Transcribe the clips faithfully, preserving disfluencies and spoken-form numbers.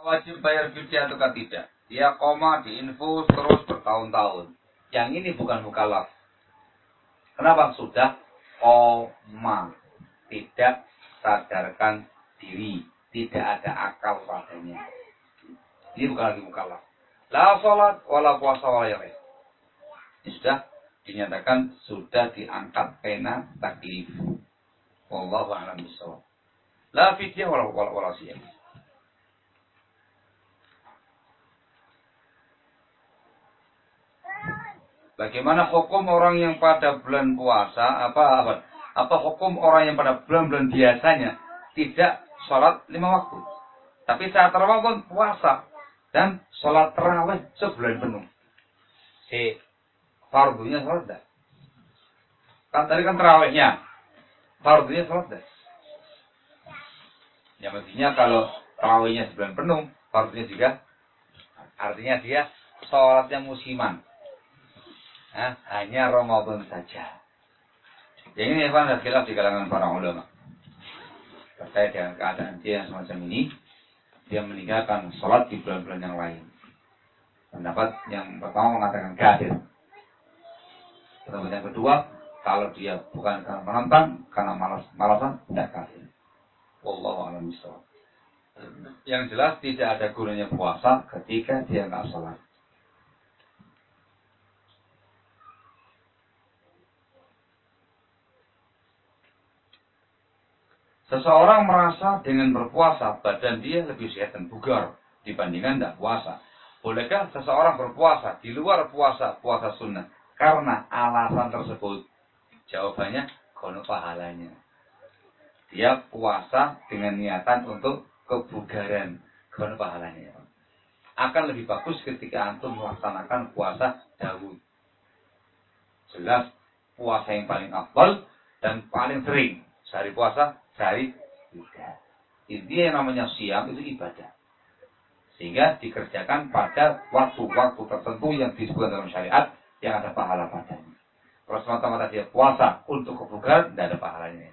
wajib bayar fidyah atau tidak? Dia koma di infus terus bertahun-tahun. Yang ini bukan mukallaf. Kenapa? Sudah koma, tidak sadarkan diri, tidak ada akal padanya. Ini bukan lagi mukallaf. La sholat, wala puasa, wala yang lain. Ini sudah dinyatakan sudah diangkat pena taklif. Wallahu a'lam bishawab. La fidyah wala wala wala siyam. Bagaimana hukum orang yang pada bulan puasa apa apa apa hukum orang yang pada bulan-bulan biasanya tidak sholat lima waktu, tapi saat Ramadan puasa dan sholat tarawih sebulan penuh? Si fardunya sholat dah. Kan tadi kan tarawihnya, fardunya sholat dah. Ya mestinya kalau tarawihnya sebulan penuh, fardunya juga, artinya dia sholatnya musiman. Nah, hanya Ramadan saja. Yang ini Evan ada khilaf di kalangan para ulama terkait dengan keadaan dia yang semacam ini. Dia meninggalkan sholat di bulan-bulan yang lain. Pendapat yang pertama mengatakan kafir. Pendapat yang kedua, kalau dia bukan karena menentang, karena malas malasan, tidak kafir. Wallahu a'lam bishawab. Yang jelas tidak ada gunanya puasa ketika dia nggak sholat. Seseorang merasa dengan berpuasa badan dia lebih sehat dan bugar dibandingkan tidak puasa. Bolehkah seseorang berpuasa di luar puasa, puasa sunnah karena alasan tersebut? Jawabannya, kono pahalanya. Dia puasa dengan niatan untuk kebugaran, kono pahalanya. Akan lebih bagus ketika antum melaksanakan puasa Daud. Jelas puasa yang paling afdal dan paling sering. Sehari puasa, sehari tidak. Intinya yang namanya siam itu ibadah. Sehingga dikerjakan pada waktu-waktu tertentu yang disebutkan dalam syariat yang ada pahala padanya. Kalau semata-mata dia puasa untuk kebugaran, tidak ada pahalanya.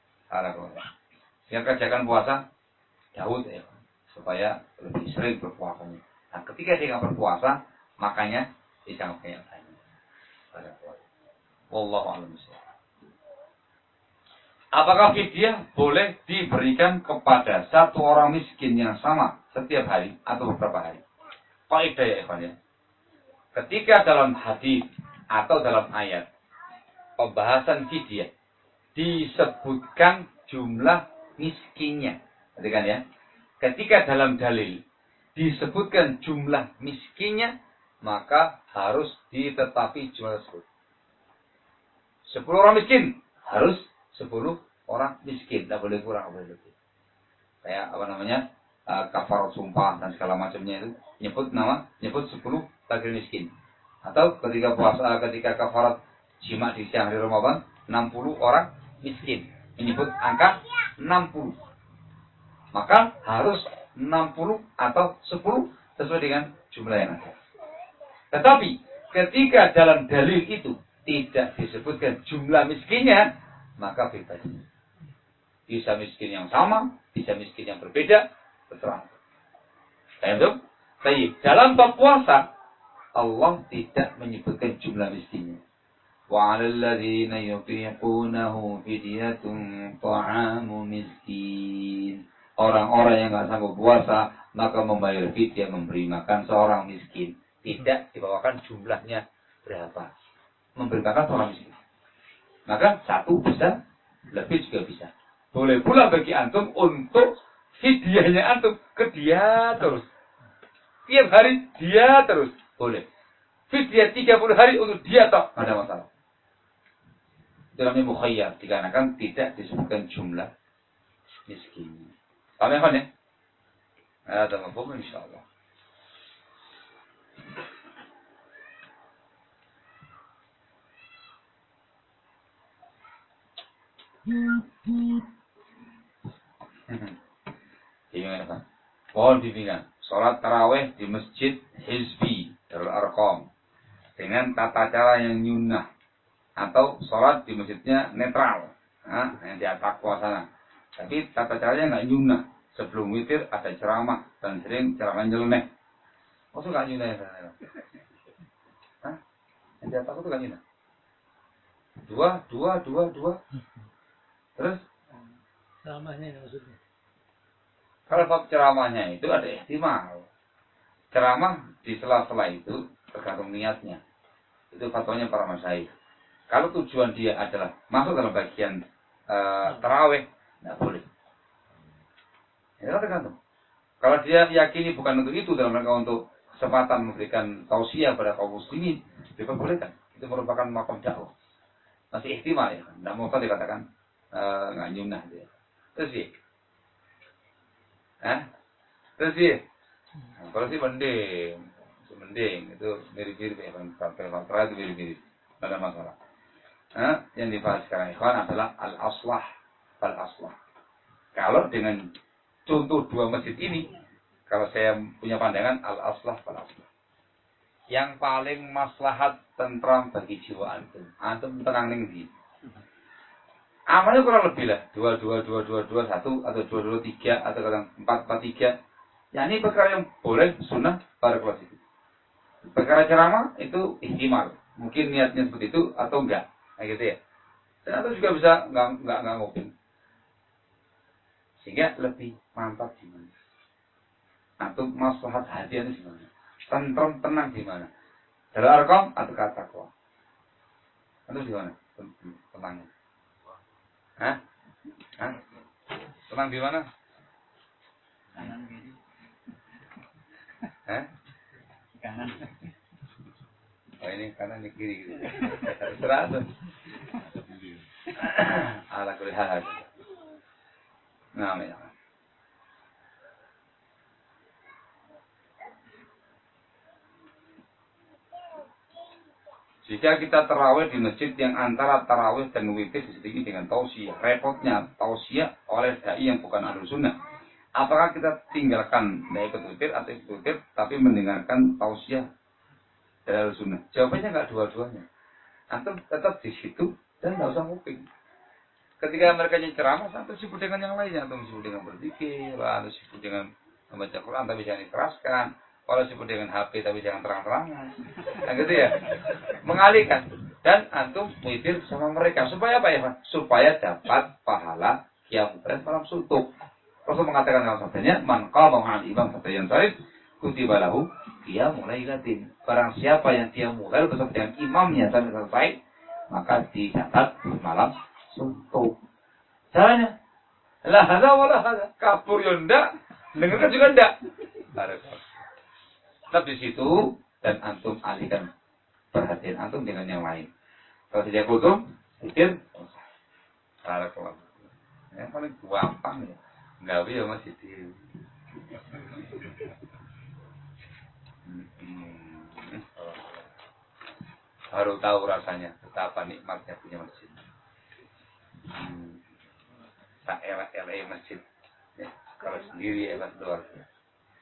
Dia kerjakan puasa Daud ya, supaya lebih sering berpuasanya. Nah, ketika dia nggak berpuasa, makanya dia jangan banyak tanya. Wallahu a'lam bishawab. Apakah fidyah boleh diberikan kepada satu orang miskin yang sama setiap hari atau beberapa hari? Kaidah ya ikhwan ya. Ketika dalam hadis atau dalam ayat pembahasan fidyah disebutkan jumlah miskinnya, perhatikan ya. Ketika dalam dalil disebutkan jumlah miskinnya, maka harus ditetapi jumlah tersebut. Sepuluh orang miskin harus sepuluh orang miskin, tidak boleh kurang, tidak boleh lebih. Kayak apa namanya, uh, kafarat sumpah dan segala macamnya itu nyebut nama, nyebut sepuluh fakir miskin. Atau ketika puasa, ketika kafarat jima di siang hari Ramadan, enam puluh orang miskin, menyebut angka enam puluh. Maka harus enam puluh atau sepuluh sesuai dengan jumlah yang ada. Tetapi ketika dalam dalil itu tidak disebutkan jumlah miskinnya, maka bebas. Bisa miskin yang sama, bisa miskin yang berbeda, terserah. Paham? Baik, dalam bab puasa Allah tidak menyebutkan jumlah miskinnya. Wa 'alal ladzina yutiqunahu fidyatun ta'amu miskin. Orang-orang yang enggak sanggup puasa, maka membayar fidyah, memberi makan seorang miskin. Tidak dibawakan jumlahnya berapa. Memberi makan seorang miskin. Maka satu bisa, lebih juga bisa. Boleh pula bagi antum untuk fidyahnya antum ke dia terus. Tiap hari dia terus. Boleh. Fidyah tiga puluh hari untuk dia tak ada masalah. Itu namanya mukhayyar. Dikarenakan tidak disebutkan jumlah miskin. Paham ya, ya? Ada mafhum insyaallah. Gimana Pak? Mohon bimbingan. Sholat taraweh di masjid Hizbi Darul Arqam dengan tata cara yang nyunnah, atau sholat di masjidnya netral, nah, yang di atas sana. Tapi tata caranya nggak nyunnah Sebelum witir ada ceramah dan sering ceramah nyeleneh. Maksud gak nyunah ya? Hah? Yang di atas itu gak nyunah? Dua, dua, dua, dua. Terus? Ceramahnya ini maksudnya. Kalau bab ceramahnya itu ada ihtimal. Ceramah di sela-sela itu tergantung niatnya. Itu fatwanya para masyayikh. Kalau tujuan dia adalah masuk dalam bagian uh, tarawih, tidak boleh. Itu tergantung. Kalau dia yakini bukan untuk itu, dalam rangka untuk kesempatan memberikan tausiah pada kaum muslimin, diperbolehkan. Itu merupakan makom dakwah. Masih ihtimal ya. Tidak mau dikatakan uh, nggak nyunah dia. Terus sih, Hah? Terus sih, nah, kalau sih mending, mending itu mirip-mirip ya, sampai mantra itu mirip-mirip, tidak ada masalah. Nah, yang dibahas sekarang ikhwan adalah al-aslah, al-aslah. Kalau dengan contoh dua masjid ini, kalau saya punya pandangan al-aslah, al-aslah. Yang paling maslahat tentram bagi jiwa antum, antum tenang nih. Amalnya kurang lebih lah, dua, dua, dua, dua, dua, satu, atau dua, dua, tiga, atau kadang empat, empat, tiga. Ya ini perkara yang boleh, sunnah, pada kelas itu. Perkara ceramah itu ihtimal. Mungkin niatnya seperti itu, atau enggak. Nah gitu ya. Dan atau juga bisa enggak, enggak, enggak nguping. Sehingga lebih mantap di mana. Atau maslahat hadiah itu di mana. Tentram, tenang di mana. Dalam arkam atau kata kuah. Itu di mana? Tenangnya. Hah? Hah? Tenang di mana? Kanan kiri. Hah? Kanan. Oh ini kanan ini kiri gitu. Serah tuh. Ala kulli hal. Nah, ya. Jika kita tarawih di masjid yang antara tarawih dan witir diselingi dengan tausiah, repotnya tausiah oleh dai yang bukan ahlus sunnah. Apakah kita tinggalkan dai ikut witir atau ikut witir tapi mendengarkan tausiah dari ahlus sunnah? Jawabannya enggak dua-duanya. Antum tetap di situ dan enggak usah nguping. Ketika mereka ceramah, antum sibuk dengan yang lainnya, antum sibuk dengan berzikir, antum sibuk dengan membaca Quran tapi jangan dikeraskan. Kalau sibuk dengan H P tapi jangan terang-terangan. Nah gitu ya. Mengalihkan. Dan antum witir sama mereka. Supaya apa ya? Supaya dapat pahala qiyamul lail malam suntuk. Rasul mengatakan dalam sabdanya, "Man qama ma'al imam hatta yansarif, kutiba lahu qiyamul lailatin." Barang siapa yang qiyamul lail bersama dengan imamnya sampai selesai, maka dicatat malam suntuk. Caranya, la hada wala hada. Kabur ya ndak, dengarkan juga ndak. Tetap di situ dan antum alihkan perhatian antum dengan yang lain. Kalau tidak kultum, pikir, barakallah. Yang paling gampang ya, nggak bisa masih di. Hmm. Baru tahu rasanya betapa nikmatnya punya masjid. Hmm. Tak elak-elak masjid. Ya, kalau sendiri elak luar biasa.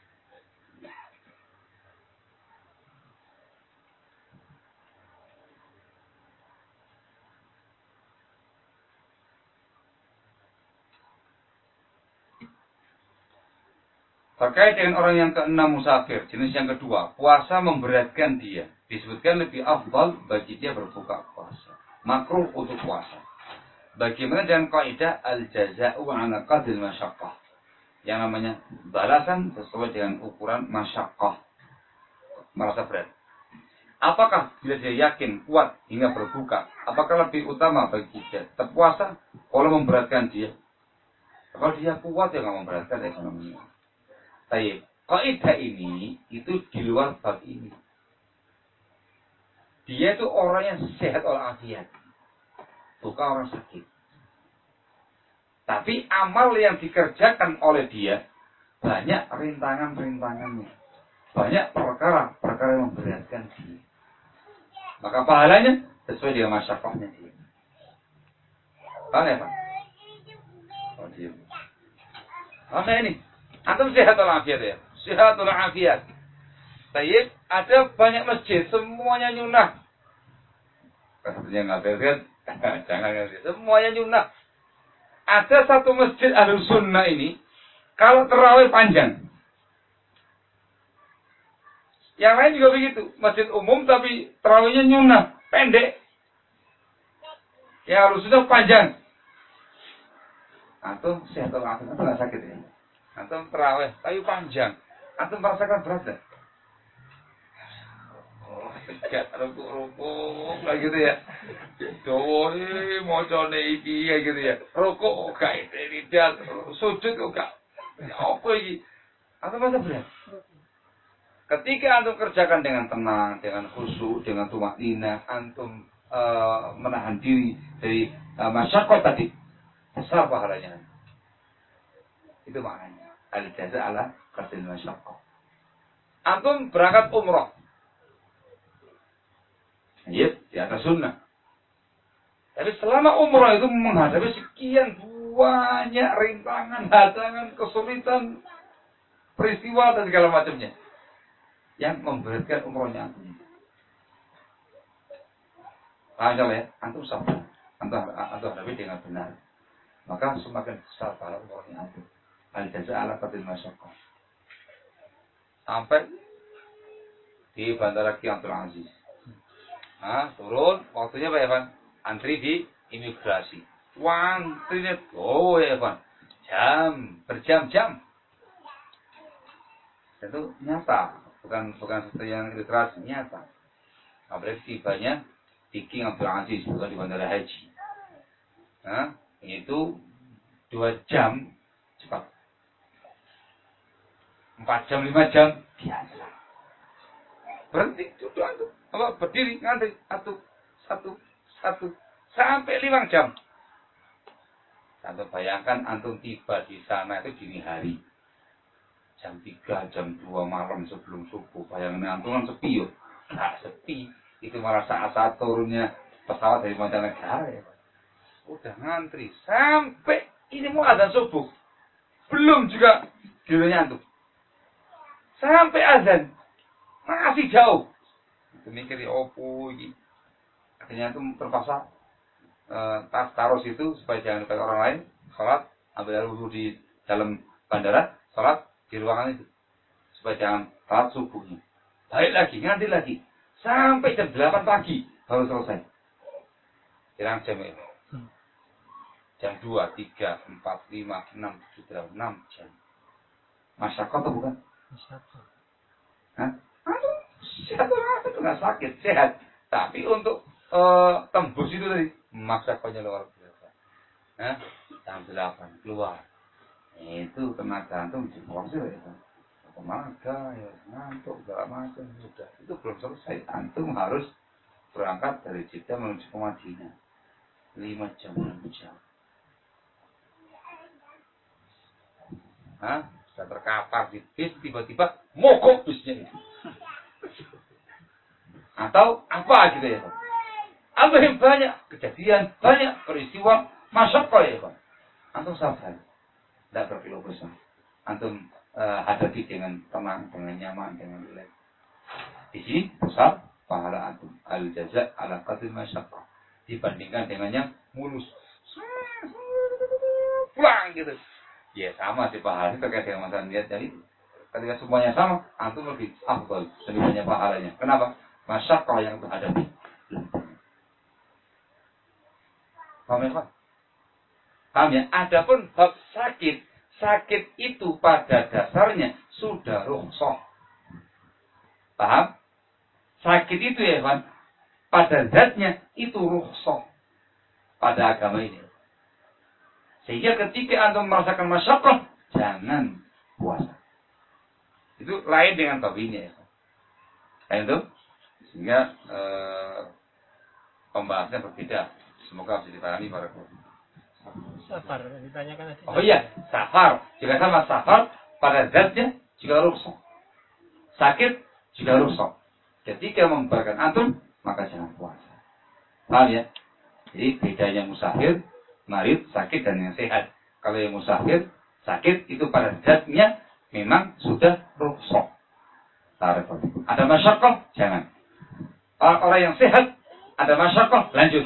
Terkait dengan orang yang keenam musafir, jenis yang kedua, puasa memberatkan dia. Disebutkan lebih afdal bagi dia berbuka puasa. Makruh untuk puasa. Bagaimana dengan kaidah al-jaza'u 'ala qadril masyaqqah? Yang namanya balasan sesuai dengan ukuran masyaqqah. Merasa berat. Apakah bila dia yakin kuat hingga berbuka, apakah lebih utama bagi dia tetap puasa kalau memberatkan dia? Kalau dia kuat ya nggak memberatkan ekonominya. Baik, kaidah ini itu di luar bab ini. Dia itu orang yang sehat walafiat, bukan orang sakit. Tapi amal yang dikerjakan oleh dia banyak rintangan-rintangannya, banyak perkara-perkara yang memberatkan dia. Maka pahalanya sesuai dengan masyarakatnya dia. Paham ya Pak? Oh, dia. Maka ini, antum sehat walafiat ya, sehat walafiat. Tayyib, ada banyak masjid, semuanya nyunah. Sepertinya nggak kan? Jangan ngerti. Semuanya nyunah. Ada satu masjid Ahlus Sunnah ini, Kalau terawih panjang. Yang lain juga begitu. Masjid umum tapi terawihnya nyunah, pendek. Ya harus sudah panjang. Antum sehat atau antum nggak sakit ya? Antum terawih tapi panjang. Antum merasakan berat nggak? Oh, tegak rukuk-rukuk kayak gitu ya. Dowo eh mocone iki kayak gitu ya. Rukuk gak ini dia sujud kok gak. Apa iki? Antum masa berat? Ketika antum kerjakan dengan tenang, dengan khusyuk, dengan tumakninah, antum uh, menahan diri dari uh, masyaqqah tadi, besar pahalanya. Itu maknanya. Al-jaza ala qadril masyaqqah. Antum berangkat umrah. Iya, di atas sunnah. Tapi selama umrah itu menghadapi sekian banyak rintangan, hadangan, kesulitan, peristiwa dan segala macamnya yang memberatkan umrohnya antum. Paham ya? Antum sabar. Antum, antum hadapi dengan benar. Maka semakin besar pahala umrohnya antum. Al-jaza ala qadril masyaqqah. Sampai di Bandara Ki Abdul Aziz. Nah, turun, waktunya Pak Evan. Antri di imigrasi. Wah, antrinya, oh ya Evan. Jam, berjam-jam. Itu nyata. Bukan bukan sesuatu yang ilustrasi, nyata. Apalagi tibanya di King Abdul Aziz, bukan di Bandara Haji. Nah, itu dua jam cepat. Empat jam, lima jam biasa. Berhenti, duduk antum. Apa berdiri ngantri satu, satu, satu sampai lima jam. Antum bayangkan antum tiba di sana itu dini hari. Jam tiga, jam dua malam sebelum subuh. Bayangkan antum kan sepi yuk. Nggak sepi. Itu malah saat-saat turunnya pesawat dari mancanegara ya. Udah ngantri. Sampai ini mau azan subuh. Belum juga gilirannya antum. Sampai azan. Masih jauh. Itu mikir ya opo ini. Akhirnya antum terpaksa uh, tas taruh situ supaya jangan dipakai orang lain. Salat. Ambil air wudhu di dalam bandara. Salat di ruangan itu. Supaya jangan salat subuhnya. Balik lagi, nganti lagi. Sampai jam delapan pagi baru selesai. Kirang jam itu. Jam dua, tiga, empat, lima, enam, tujuh, delapan, enam jam. Masyaqqah atau bukan? Masyaqqah. Hah? Aduh, sehat orang itu nggak sakit, sehat. Tapi untuk uh, tembus itu tadi, masyaqqahnya luar biasa. Hah? Jam delapan keluar. Itu tenaga antum diporsir ya. Tenaga ya ngantuk segala macam sudah. Itu belum selesai. Antum harus berangkat dari Jeddah menuju ke Madinah. lima jam, enam jam. Hah? Sudah terkapar di bis, tiba-tiba mogok bisnya itu. Atau apa gitu ya Pak. Apa yang banyak kejadian, banyak peristiwa, masyaqqah ya Pak. Antum sabar. Tidak berkeluh kesah. Antum uh, hadapi dengan tenang, dengan nyaman, dengan rileks. Di sini besar pahala antum. Al-jaza ala qadril masyaqqah. Dibandingkan dengan yang mulus. Pulang gitu. Ya sama sih pahalanya terkait dengan masalah niat jadi ketika semuanya sama, antum lebih afdal, lebih banyak pahalanya. Kenapa? Masyaqqah yang terhadapi. Paham ya Pak? Paham ya? Adapun bab sakit, sakit itu pada dasarnya sudah rukhsah. Paham? Sakit itu ya Pak, pada zatnya itu rukhsah pada agama ini. Sehingga ketika antum merasakan masyaqqah, jangan puasa. Itu lain dengan bab ini ya. Lain itu? Sehingga eh, pembahasannya berbeda. Semoga bisa dipahami para guru. Safar ditanyakan tadi. Oh iya, safar. Juga sama safar pada zatnya juga rukhsah. Sakit juga rukhsah. Ketika membatalkan antum, maka jangan puasa. Paham ya? Jadi bedanya musafir, marid, sakit dan yang sehat. Kalau yang musafir, sakit itu pada zatnya memang sudah rukhsah. Ada masyaqqah, jangan. Orang-orang yang sehat, ada masyaqqah, lanjut.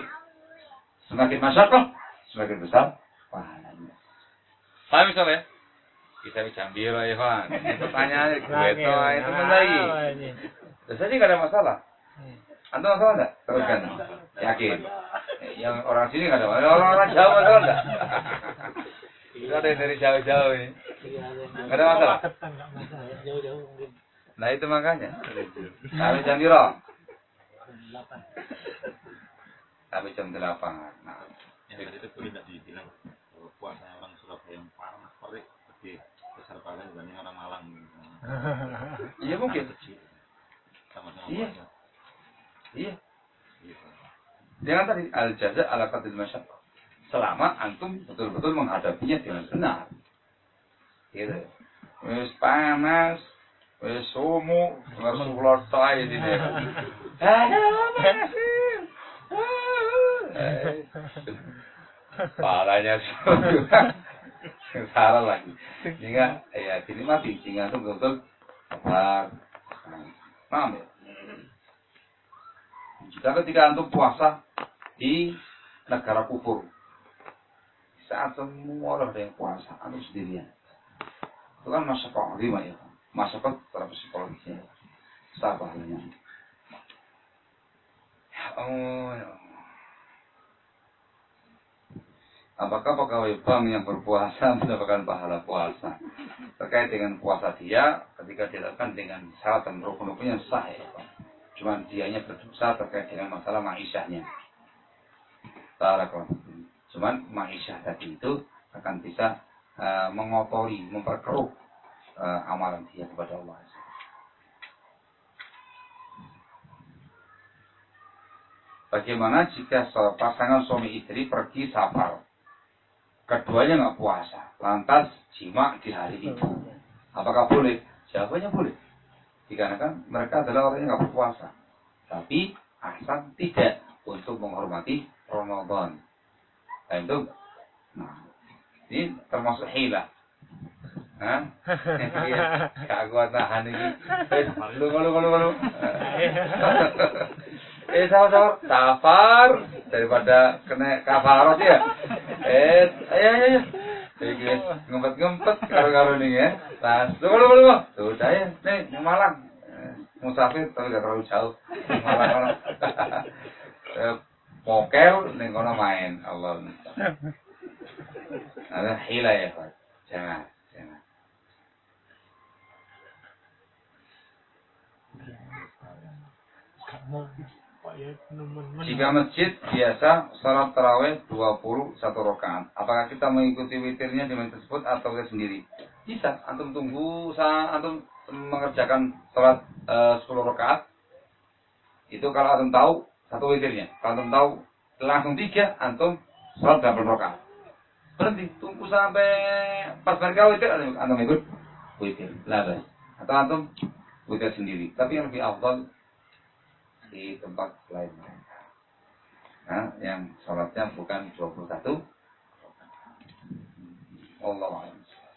Semakin masyaqqah, semakin besar pahalanya. Paham misalnya? Bisa jambiro ya kan. Pertanyaannya gue Lagi, itu itu nah, lagi. ini. Terus aja nggak ada masalah. Hmm. Anda masalah enggak? Teruskan. Yakin. Yang orang sini nggak ada masalah. Orang-orang Jawa masalah enggak? Itu ada yang dari jauh-jauh ini. Nggak ada masalah. Ketan, nggak masalah. Jauh-jauh mungkin. Nah itu makanya. Sampai jam berapa? Delapan. Sampai jam delapan. Nah, Yang tadi itu boleh tidak dibilang bahwa puasa orang Surabaya yang parah perik lebih besar pahala dibanding orang Malang. iya mungkin. Sama-sama Iya. puasa. Iya. Iya. Jangan tadi al jaza ala qadril masyaqqah. Selama antum betul-betul menghadapinya dengan benar. Gitu. Wis panas, wis sumu, Rasulullah ta'i di dia. Palanya salah lagi. Sehingga ya dinikmati, sehingga antum betul-betul sabar. Paham ya? Jika ketika antum puasa di negara kufur, saat semua orang ada yang puasa, antum sendirian, itu kan masyarakat lima ya, masyarakat secara psikologisnya, sabarnya. Oh, ya. Apakah pegawai bank yang berpuasa mendapatkan pahala puasa? Terkait dengan puasa dia, ketika dilakukan dengan syarat dan rukun-rukunnya sah ya, cuman dianya berdosa terkait dengan masalah ma'isyahnya. Barakallahu. Cuman ma'isyah tadi itu akan bisa uh, mengotori, memperkeruh uh, amalan dia kepada Allah. Bagaimana jika pasangan suami istri pergi safar, keduanya nggak puasa, lantas jima di hari itu, apakah boleh? Jawabannya boleh. Dikarenakan mereka adalah orang yang nggak berpuasa, tapi asal tidak untuk menghormati Ramadan. Nah, itu, nah, ini termasuk hilah. Hah? Gak kuat nahan ini. Eh, lu lu lu lu. Eh, sahur safar daripada kena kafarat ya. Eh, ayo ayo ayo. Jadi guys, ngempet-ngempet karo-karo nih ya. Nah, lu lu lu. Sudah ya, nih, yang Malang. Musafir tapi gak terlalu jauh. Malang Malang. Mokel ning kono main Allah. Ada hila ya, Pak. Jangan, jangan. Jika masjid biasa salat tarawih dua puluh satu rakaat, apakah kita mengikuti witirnya di masjid tersebut atau kita sendiri? Bisa, antum tunggu saat antum mengerjakan salat uh, sepuluh rakaat. Itu kalau antum tahu satu witirnya. Kalau antum tahu langsung tiga, antum salat delapan rakaat. Berhenti, tunggu sampai pas mereka witir, antum ikut witir. Labas. Atau antum witir sendiri. Tapi yang lebih afdal di tempat lain mereka. Nah, yang salatnya bukan dua puluh satu. Wallahu a'lam.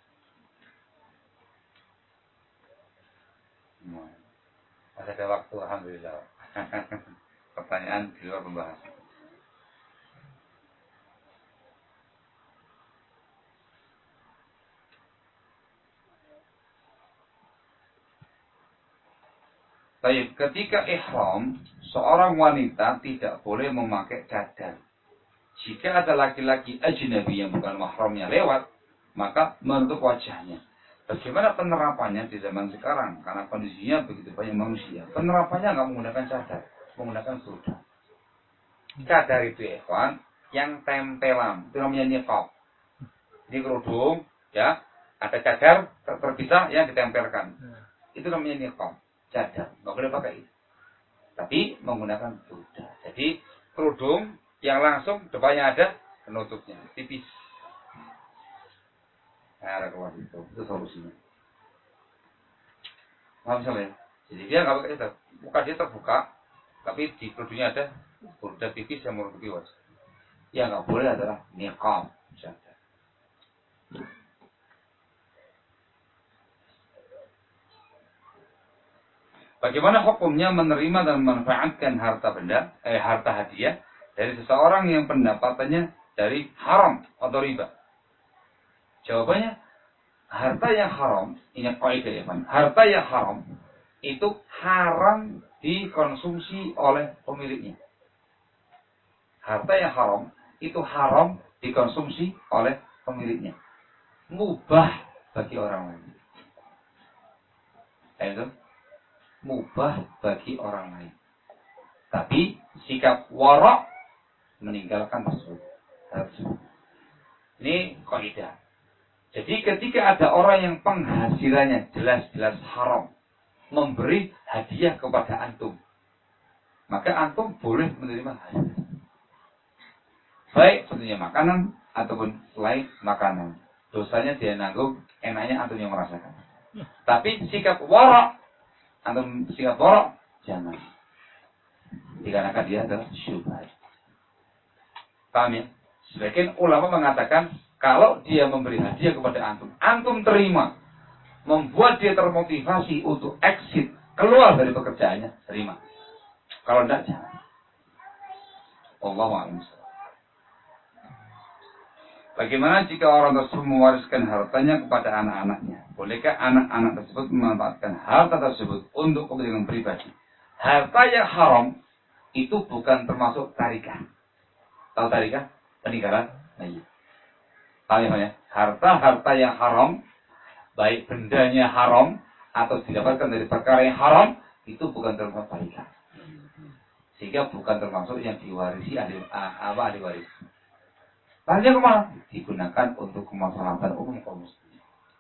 Masih ada waktu, alhamdulillah. Pertanyaan di luar pembahasan. Baik, ketika ihram, seorang wanita tidak boleh memakai cadar. Jika ada laki-laki ajnabi yang bukan mahramnya lewat, maka menutup wajahnya. Bagaimana penerapannya di zaman sekarang? Karena kondisinya begitu banyak manusia. Penerapannya nggak menggunakan cadar, menggunakan surda. Cadar itu ikhwan yang tempelan, itu namanya niqab. Di kerudung, ya, ada cadar terpisah yang ditempelkan. Itu namanya niqab. Cadar, nggak boleh pakai itu. Tapi menggunakan surda. Jadi kerudung yang langsung depannya ada penutupnya, tipis. Nah, ada keluar itu, itu solusinya. Paham misalnya? Jadi dia nggak pakai itu, muka dia terbuka, tapi di kerudungnya ada surda tipis yang menutupi wajah. Yang nggak boleh adalah niqab. Cadar. Bagaimana hukumnya menerima dan memanfaatkan harta benda, eh, harta hadiah dari seseorang yang pendapatannya dari haram atau riba? Jawabannya, harta yang haram, ini kaidah ya, Pak. Harta yang haram itu haram dikonsumsi oleh pemiliknya. Harta yang haram itu haram dikonsumsi oleh pemiliknya. Mubah bagi orang lain. Itu mubah bagi orang lain. Tapi sikap wara' meninggalkan tersebut. Ini kaidah. Jadi ketika ada orang yang penghasilannya jelas-jelas haram, memberi hadiah kepada antum, maka antum boleh menerima hadiah. Baik tentunya makanan ataupun selain makanan. Dosanya dia nanggung, enaknya antum yang merasakan. Tapi sikap wara', antum sikap wara' jangan. Dikarenakan dia adalah syubhat. Paham ya? Sebagian ulama mengatakan kalau dia memberi hadiah kepada antum, antum terima, membuat dia termotivasi untuk exit, keluar dari pekerjaannya, terima. Kalau tidak, jangan. Wallahu a'lam. Bagaimana jika orang tersebut mewariskan hartanya kepada anak-anaknya? Bolehkah anak-anak tersebut memanfaatkan harta tersebut untuk kepentingan pribadi? Harta yang haram itu bukan termasuk tarikah. Tahu tarikah? Peninggalan mayit. Tahu ya? Harta-harta yang haram, baik bendanya haram atau didapatkan dari perkara yang haram, itu bukan termasuk tarikah. Sehingga bukan termasuk yang diwarisi ahli, apa ahli waris. Lainnya kemana? Digunakan untuk kemaslahatan umum kaum muslimin.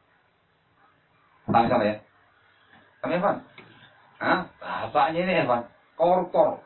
Paham sama ya? Kami Evan? Hah? Bapaknya ini Evan, koruptor,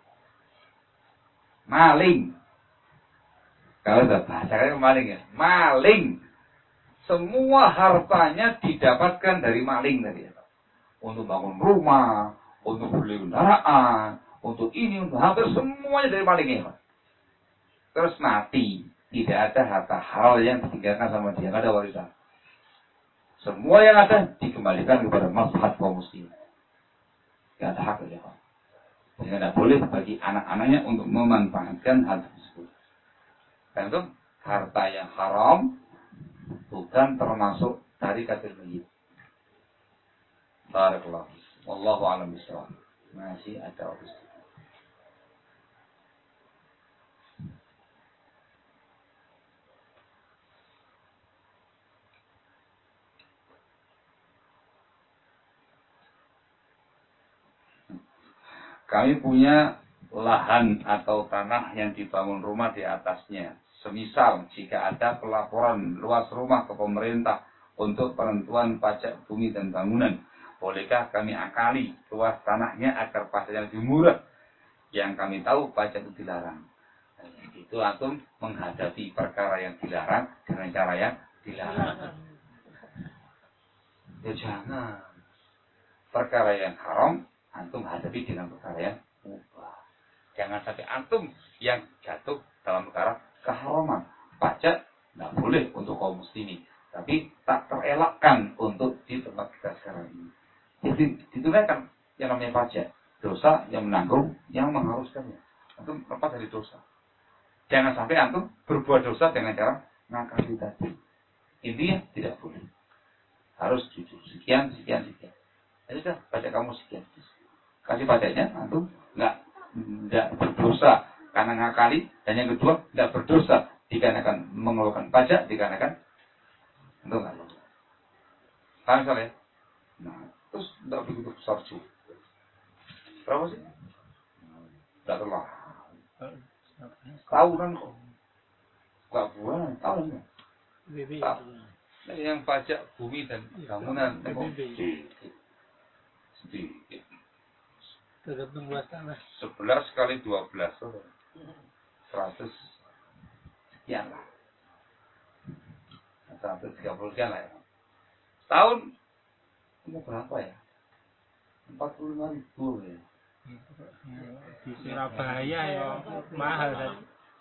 maling. Kalau sudah bahasa maling ya, maling. Semua hartanya didapatkan dari maling tadi ya. Untuk bangun rumah, untuk beli kendaraan, untuk ini, untuk hampir semuanya dari maling ya. Terus mati, tidak ada harta halal yang ditinggalkan sama dia, tidak ada warisan. Semua yang ada dikembalikan kepada maslahat kaum muslimin. Tidak ada hak ya. Sehingga tidak boleh bagi anak-anaknya untuk memanfaatkan hal tersebut. Dan itu harta yang haram bukan termasuk tarikatul mayyit. Barakallahu. Wallahu a'lam bishawab. Masih ada waktu. Kami punya lahan atau tanah yang dibangun rumah di atasnya. Semisal jika ada pelaporan luas rumah ke pemerintah untuk penentuan pajak bumi dan bangunan, bolehkah kami akali luas tanahnya agar pajaknya lebih murah? Yang kami tahu pajak itu dilarang. Itu antum menghadapi perkara yang dilarang dengan cara yang dilarang. Ya jangan. Perkara yang haram antum hadapi dengan perkara yang mubah. Jangan sampai antum yang jatuh dalam perkara keharaman. Pajak tidak boleh untuk kaum muslimin, tapi tak terelakkan untuk di tempat kita sekarang ini. Jadi ditunaikan yang namanya pajak, dosa yang menanggung, yang mengharuskannya. Antum lepas dari dosa. Jangan sampai antum berbuat dosa dengan cara ngakali tadi. Intinya tidak boleh. Harus jujur. Sekian, sekian, sekian. Ya sudah, pajak kamu sekian. Kasih pajaknya, antum nggak nggak berdosa karena ngakali, dan yang kedua nggak berdosa dikarenakan mengeluarkan pajak, dikarenakan itu nggak apa. Paham soalnya? Nah, terus nggak begitu besar juga. Berapa sih? Nggak terlalu. Tahunan kok. Nggak bulan, tahun ya. Nah, yang pajak bumi dan bangunan sedikit. Sedikit. Tergantung luas tanah. Sebelas kali dua belas, seratus sekian lah, seratus tiga puluh sekian lah ya. Tahun ini berapa ya? Empat puluh lima ribu ya. Di Surabaya ya mahal kan.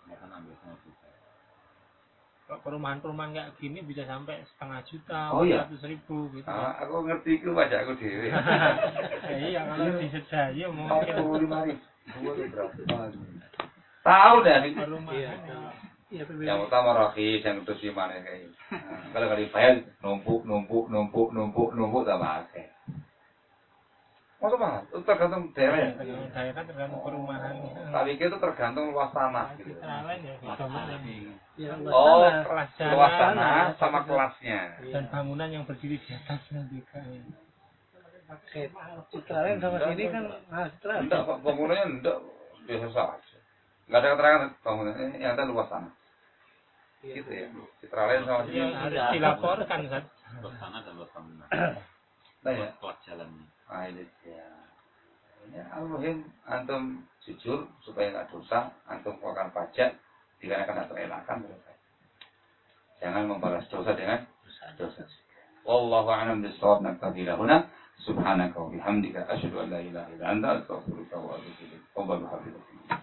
Perumahan-perumahan kayak gini bisa sampai setengah juta, oh, iya? seratus ribu gitu. Ah, aku ngerti itu pajak aku dewe. Iya, kalau di Sedaya mungkin empat puluh lima ribu berapa? Tahu dah ini. perumahan. Iya, P B B. Yang utama rakhis, yang kedua gimana kayak. Nah, kalau kali bayar numpuk, numpuk, numpuk, numpuk, numpuk tak pakai. Masa mahal? Itu tergantung daerah ya. Tergantung daerah, tergantung perumahan. Tak pikir itu tergantung luas tanah gitu. Citraland ya beda banget. Ya, luas Oh, tanah. Kelas jalan, luas tanah ya, sama satu- kelasnya. dan bangunan yang berdiri di atasnya juga. Oke, Citraland sama sini kan nah Citraland. Enggak, Pak, bangunannya enggak biasa saja. Enggak ada keterangan bangunannya, yang ada luas tanah. Gitu ya. Citraland sama sini. Ya, harus dilaporkan kan. Luas tanah dan luas bangunan. Nah ya. Kelas jalannya. Ah, ini ya. Ya, al-muhim antum jujur supaya nggak dosa, antum keluarkan pajak dikarenakan atau elakan selesai. Jangan membalas dosa dengan dosa. Wallahu a'lam bishawab. Naktafi lahuna subhanaka wa bihamdika asyhadu an la ilaha illa anta astaghfiruka wa atubu ilaik. Wallahu a'lam.